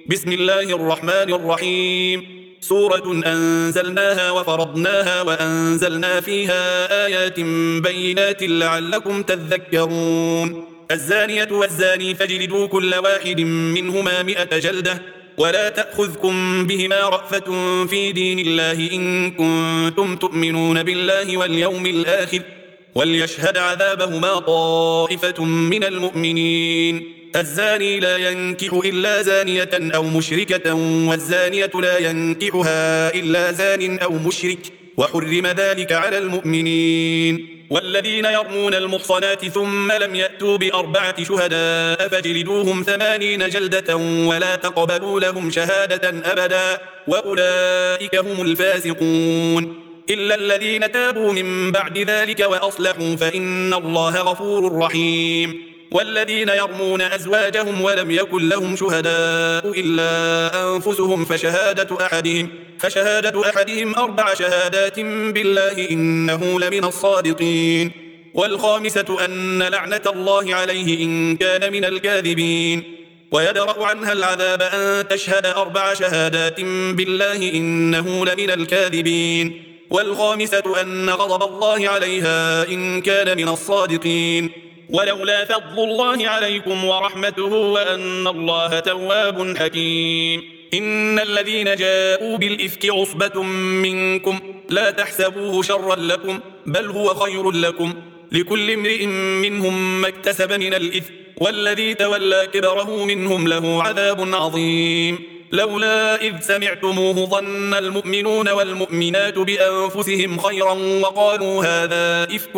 بسم الله الرحمن الرحيم. سورة أنزلناها وفرضناها وأنزلنا فيها آيات بينات لعلكم تذكرون. الزانية والزاني فاجلدوا كل واحد منهما 100 جلدة، ولا تأخذكم بهما رأفة في دين الله إن كنتم تؤمنون بالله واليوم الآخر، وليشهد عذابهما طائفة من المؤمنين. الزاني لا ينكح إلا زانية أو مشركة، والزانية لا ينكحها إلا زان أو مشرك، وحرم ذلك على المؤمنين. والذين يرمون المحصنات ثم لم يأتوا ب4 شهداء فاجلدوهم 80 جلدة ولا تقبلوا لهم شهادة أبدا، وأولئك هم الفاسقون. إلا الذين تابوا من بعد ذلك وأصلحوا فإن الله غفور رحيم. والذين يرمون أزواجهم ولم يكن لهم شهداء إلا أنفسهم فشهادة أحدهم 4 شهادات بالله إنه لمن الصادقين. والخامسة أن لعنة الله عليه إن كان من الكاذبين. ويدرأ عنها العذاب أن تشهد 4 شهادات بالله إنه لمن الكاذبين. والخامسة أن غضب الله عليها إن كان من الصادقين. ولولا فضل الله عليكم ورحمته وأن الله تواب حكيم. إن الذين جاءوا بالإفك عصبة منكم لا تحسبوه شرا لكم، بل هو خير لكم، لكل امرئ منهم ما اكتسب من الإثم، والذي تولى كبره منهم له عذاب عظيم. لولا إذ سمعتموه ظن المؤمنون والمؤمنات بأنفسهم خيرا وقالوا هذا إفك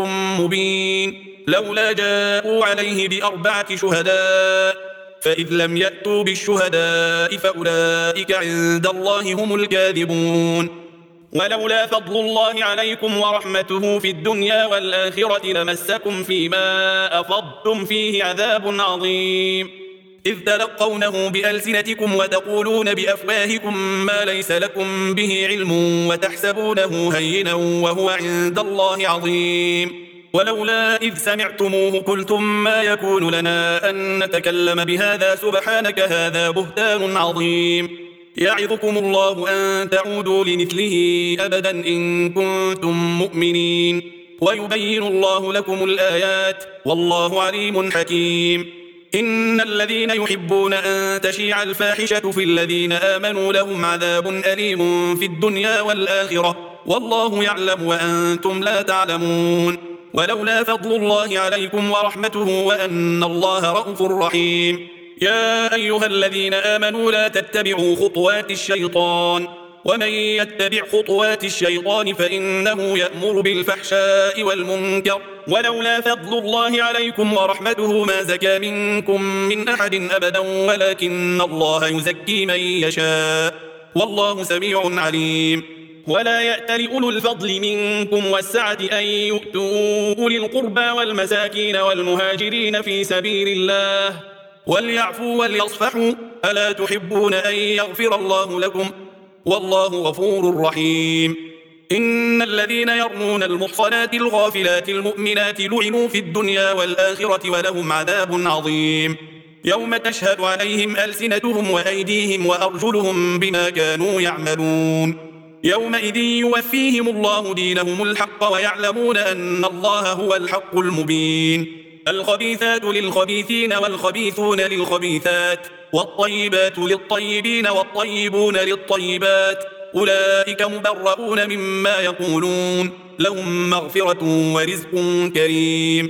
مبين. لولا جاءوا عليه ب4 شهداء، فإذ لم يأتوا بالشهداء فأولئك عند الله هم الكاذبون. ولولا فضل الله عليكم ورحمته في الدنيا والآخرة لمسكم فيما أفضتم فيه عذاب عظيم، إذ تلقونه بألسنتكم وتقولون بأفواهكم ما ليس لكم به علم وتحسبونه هينا وهو عند الله عظيم. ولولا إذ سمعتموه قلتم ما يكون لنا أن نتكلم بهذا سبحانك هذا بهتان عظيم. يعظكم الله أن تعودوا لمثله أبدا إن كنتم مؤمنين، ويبين الله لكم الآيات والله عليم حكيم. إن الذين يحبون أن تشيع الفاحشة في الذين آمنوا لهم عذاب أليم في الدنيا والآخرة، والله يعلم وأنتم لا تعلمون. ولولا فضل الله عليكم ورحمته وأن الله رءوف رحيم. يا أيها الذين آمنوا لا تتبعوا خطوات الشيطان، ومن يتبع خطوات الشيطان فإنه يأمر بالفحشاء والمنكر. ولولا فضل الله عليكم ورحمته ما زكى منكم من أحد أبدا ولكن الله يزكي من يشاء، والله سميع عليم. ولا يأتل أولو الفضل منكم والسعة أن يؤتوا أولي القربى والمساكين والمهاجرين في سبيل الله وليعفوا وليصفحوا، ألا تحبون أن يغفر الله لكم والله غفور رحيم. إن الذين يرمون المحصنات الغافلات المؤمنات لعنوا في الدنيا والآخرة ولهم عذاب عظيم، يوم تشهد عليهم ألسنتهم وأيديهم وأرجلهم بما كانوا يعملون. يومئذ يوفيهم الله دينهم الحق ويعلمون أن الله هو الحق المبين. الخبيثات للخبيثين والخبيثون للخبيثات، والطيبات للطيبين والطيبون للطيبات، أولئك مبرؤون مما يقولون، لهم مغفرة ورزق كريم.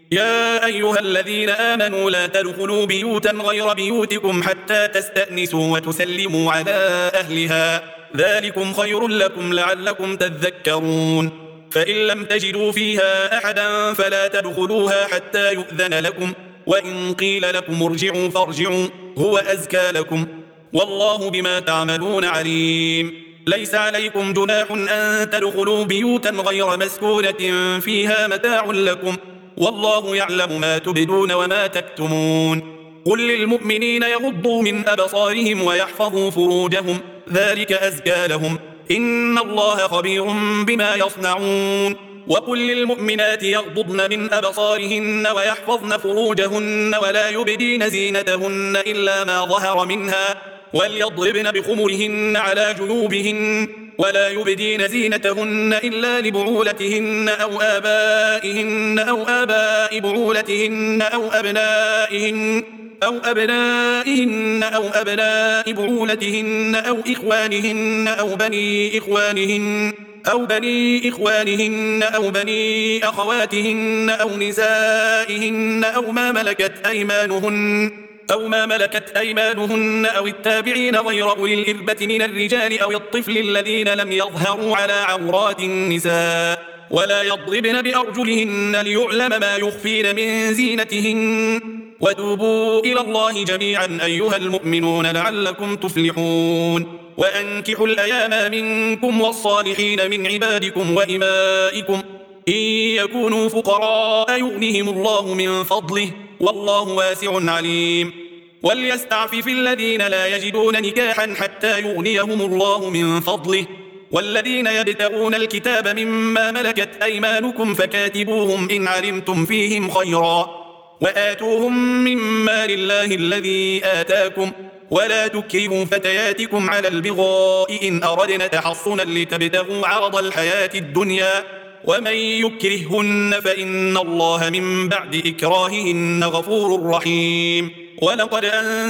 يا أيها الذين آمنوا لا تدخلوا بيوتا غير بيوتكم حتى تستأنسوا وتسلموا على أهلها، ذلكم خير لكم لعلكم تذكرون. فإن لم تجدوا فيها أحدا فلا تدخلوها حتى يؤذن لكم، وإن قيل لكم ارجعوا فارجعوا هو أزكى لكم، والله بما تعملون عليم. ليس عليكم جناح أن تدخلوا بيوتا غير مسكونة فيها متاع لكم، والله يعلم ما تبدون وما تكتمون. قل للمؤمنين يغضوا من أبصارهم ويحفظوا فروجهم، ذلك أزكى لهم، إن الله خبير بما يصنعون. وقل للمؤمنات يغضضن من أبصارهن ويحفظن فروجهن ولا يبدين زينتهن إلا ما ظهر منها، وليضربن بخمرهن على جيوبهن ولا يبدين زينتهن إلا لبعولتهن أو آبائهن أو آباء بعولتهن أو أبنائهن أو أبناء بعولتهن أو إخوانهن أو بني إخوانهن أو بني أخواتهن أو نسائهن أو ما ملكت أيمانهن أو التابعين غير أولي الإربة من الرجال أو الطفل الذين لم يظهروا على عورات النساء ولا يضربن بأرجلهن ليعلم ما يخفين من زينتهن وتوبوا إلى الله جميعا أيها المؤمنون لعلكم تفلحون وأنكحوا الأيام منكم والصالحين من عبادكم وإمائكم إن يكونوا فقراء يغنهم الله من فضله والله واسع عليم وليستعفف الذين لا يجدون نكاحا حتى يغنيهم الله من فضله والذين يبتغون الكتاب مما ملكت أيمانكم فكاتبوهم إن علمتم فيهم خيرا وآتوهم مما لله الذي آتاكم ولا تكرهوا فتياتكم على البغاء إن أردنا تحصنا لتبتغوا عرض الحياة الدنيا ومن يكرههن فإن الله من بعد إكراههن غفور رحيم ولقد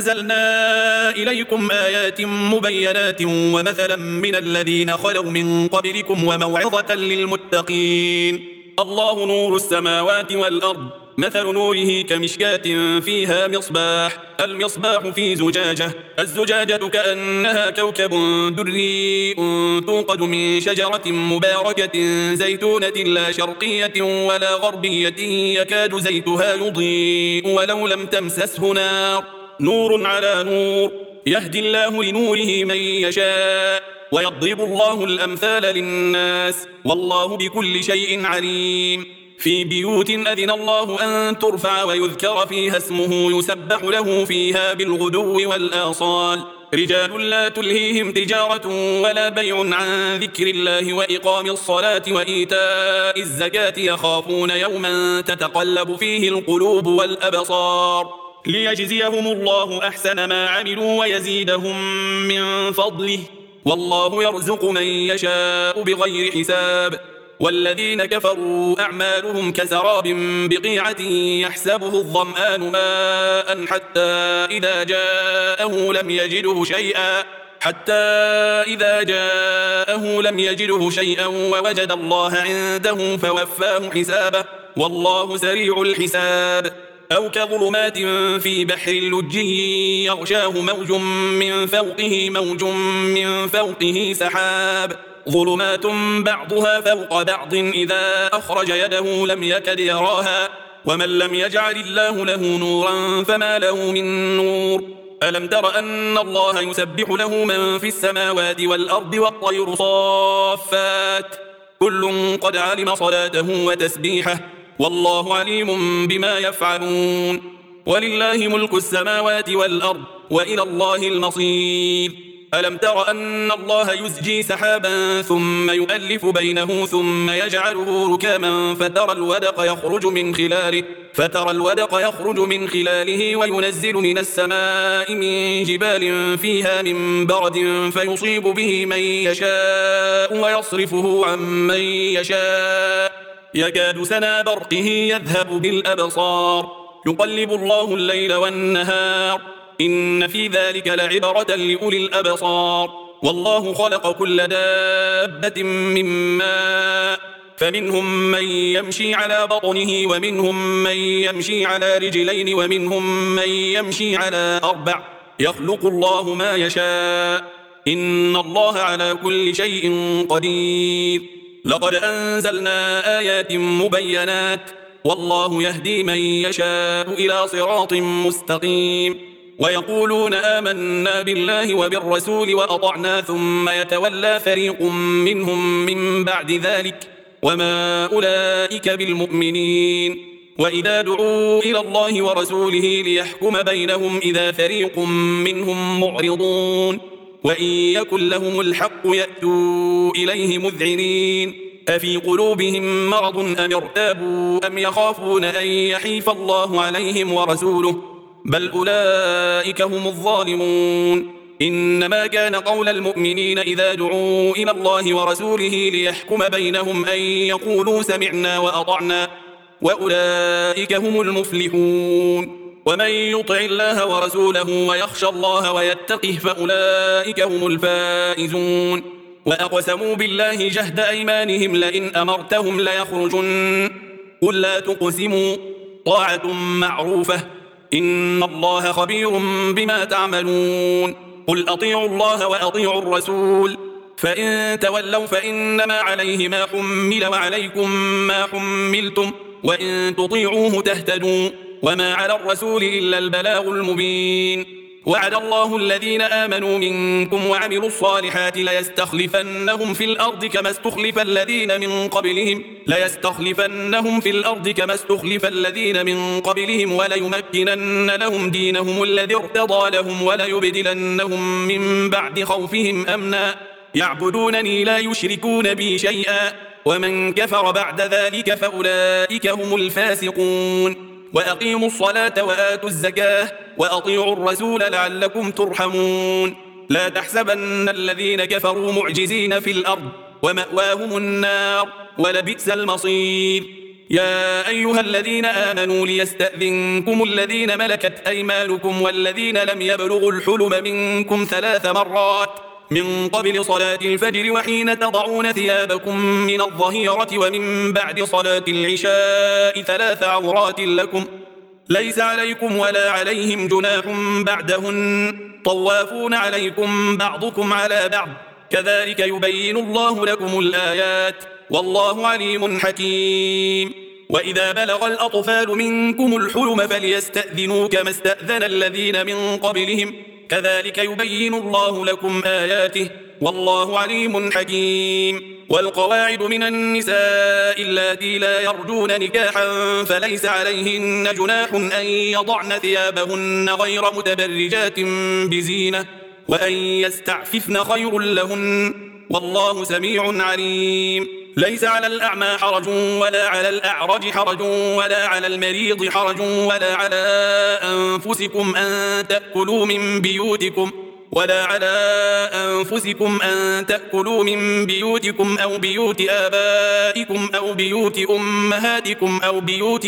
أنزلنا إليكم آيات مبينات ومثلا من الذين خلوا من قبلكم وموعظة للمتقين الله نور السماوات والأرض مثل نوره كمشكاة فيها مصباح المصباح في زجاجة الزجاجة كأنها كوكب دري توقد من شجرة مباركة زيتونة لا شرقية ولا غربية يكاد زيتها يضيء ولو لم تمسسه نار نور على نور يهدي الله لنوره من يشاء ويضرب الله الأمثال للناس والله بكل شيء عليم في بيوت أذن الله أن ترفع ويذكر فيها اسمه يسبح له فيها بالغدو والآصال رجال لا تلهيهم تجارة ولا بيع عن ذكر الله وإقام الصلاة وإيتاء الزكاة يخافون يوما تتقلب فيه القلوب والأبصار ليجزيهم الله أحسن ما عملوا ويزيدهم من فضله والله يرزق من يشاء بغير حساب والذين كفروا أعمالهم كسراب بقيعة يحسبه الظمآن ماء حتى إذا جاءه لم يجده شيئا ووجد الله عنده فوفاه حسابه والله سريع الحساب أو كظلمات في بحر لجي يغشاه موج من فوقه سحاب ظلمات بعضها فوق بعض إذا أخرج يده لم يكد يراها ومن لم يجعل الله له نورا فما له من نور ألم تر أن الله يسبح له من في السماوات والأرض والطير صافات كل قد علم صلاته وتسبيحه والله عليم بما يفعلون ولله ملك السماوات والأرض وإلى الله المصير ألم تر أن الله يزجي سحابا ثم يؤلف بينه ثم يجعله ركاما فترى الودق يخرج من خلاله وينزل من السماء من جبال فيها من برد فيصيب به من يشاء ويصرفه عن من يشاء يكاد سنا برقه يذهب بالأبصار يقلب الله الليل والنهار إن في ذلك لعبرة لأولي الأبصار والله خلق كل دابة من ماء فمنهم من يمشي على بطنه ومنهم من يمشي على رجلين ومنهم من يمشي على 4 يخلق الله ما يشاء إن الله على كل شيء قدير لقد أنزلنا آيات مبينات والله يهدي من يشاء إلى صراط مستقيم ويقولون آمنا بالله وبالرسول وأطعنا ثم يتولى فريق منهم من بعد ذلك وما أولئك بالمؤمنين وإذا دعوا إلى الله ورسوله ليحكم بينهم إذا فريق منهم معرضون وإن يكن لهم الحق يأتوا إليه مذعنين أفي قلوبهم مرض أم ارتابوا أم يخافون أن يحيف الله عليهم ورسوله بل أولئك هم الظالمون إنما كان قول المؤمنين إذا دعوا إلى الله ورسوله ليحكم بينهم أن يقولوا سمعنا وأطعنا وأولئك هم المفلحون ومن يطع الله ورسوله ويخشى الله ويتقه فأولئك هم الفائزون وأقسموا بالله جهد أيمانهم لئن أمرتهم ليخرجن قل لا تقسموا طاعة معروفة إن الله خبير بما تعملون قل أطيعوا الله وأطيعوا الرسول فإن تولوا فإنما عليه ما حمل وعليكم ما حملتم وإن تطيعوه تهتدوا وما على الرسول إلا البلاغ المبين وعد الله الذين آمنوا منكم وعملوا الصالحات ليستخلفنهم في الأرض كما استخلف الذين من قبلهم وليمكنن لهم دينهم الذي ارتضى لهم وليبدلنهم من بعد خوفهم أمنا يعبدونني لا يشركون بي شيئا ومن كفر بعد ذلك فأولئك هم الفاسقون وأقيموا الصلاة وآتوا الزكاة وأطيعوا الرسول لعلكم ترحمون لا تحسبن الذين كفروا معجزين في الأرض ومأواهم النار ولبئس المصير يا أيها الذين آمنوا ليستأذنكم الذين ملكت أيمانكم والذين لم يبلغوا الحلم منكم 3 مرات من قبل صلاة الفجر وحين تضعون ثيابكم من الظهيرة ومن بعد صلاة العشاء 3 عورات لكم ليس عليكم ولا عليهم جناح بعدهن طوافون عليكم بعضكم على بعض كذلك يبين الله لكم الآيات والله عليم حكيم وإذا بلغ الأطفال منكم الحلم فليستأذنوا كما استأذن الذين من قبلهم كذلك يبين الله لكم آياته والله عليم حكيم والقواعد من النساء اللاتي لا يرجون نكاحا فليس عليهن جناح أن يضعن ثيابهن غير متبرجات بزينة وأن يستعففن خير لهن والله سميع عليم ليس على الأعمى حرج ولا على الأعرج حرج ولا على المريض حرج ولا على أنفسكم أن تأكلوا من بيوتكم أو بيوت آبائكم أو بيوت أمهاتكم أو بيوت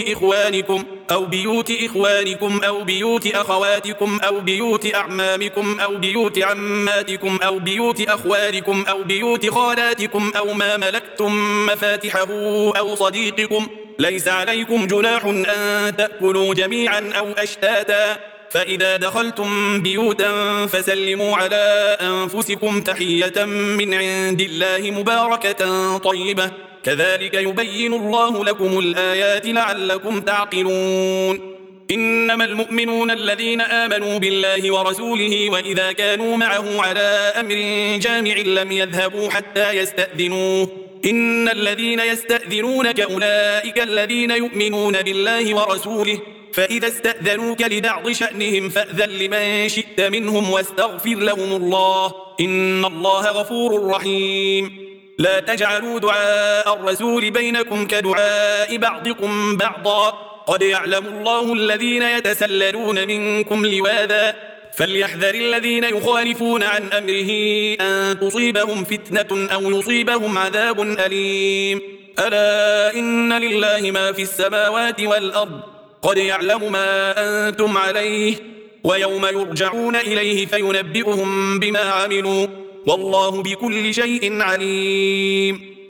إخوانكم أو بيوت أخواتكم أو بيوت أعمامكم أو بيوت عماتكم أو بيوت أخوالكم أو بيوت خالاتكم أو ما ملكتم مفاتحه أو صديقكم ليس عليكم جناح أن تأكلوا جميعا أو أشتاتا فإذا دخلتم بيوتا فسلموا على أنفسكم تحية من عند الله مباركة طيبة كذلك يبين الله لكم الآيات لعلكم تعقلون إنما المؤمنون الذين آمنوا بالله ورسوله وإذا كانوا معه على أمر جامع لم يذهبوا حتى يستأذنوه إن الذين يستأذنونك أولئك الذين يؤمنون بالله ورسوله فإذا استأذنوك لبعض شأنهم فأذن لمن شئت منهم واستغفر لهم الله إن الله غفور رحيم لا تجعلوا دعاء الرسول بينكم كدعاء بعضكم بعضا قد يعلم الله الذين يتسللون منكم لواذا فليحذر الذين يخالفون عن أمره أن تصيبهم فتنة أو يصيبهم عذاب أليم ألا إن لله ما في السماوات والأرض قد يعلم ما أنتم عليه ويوم يرجعون إليه فينبئهم بما عملوا والله بكل شيء عليم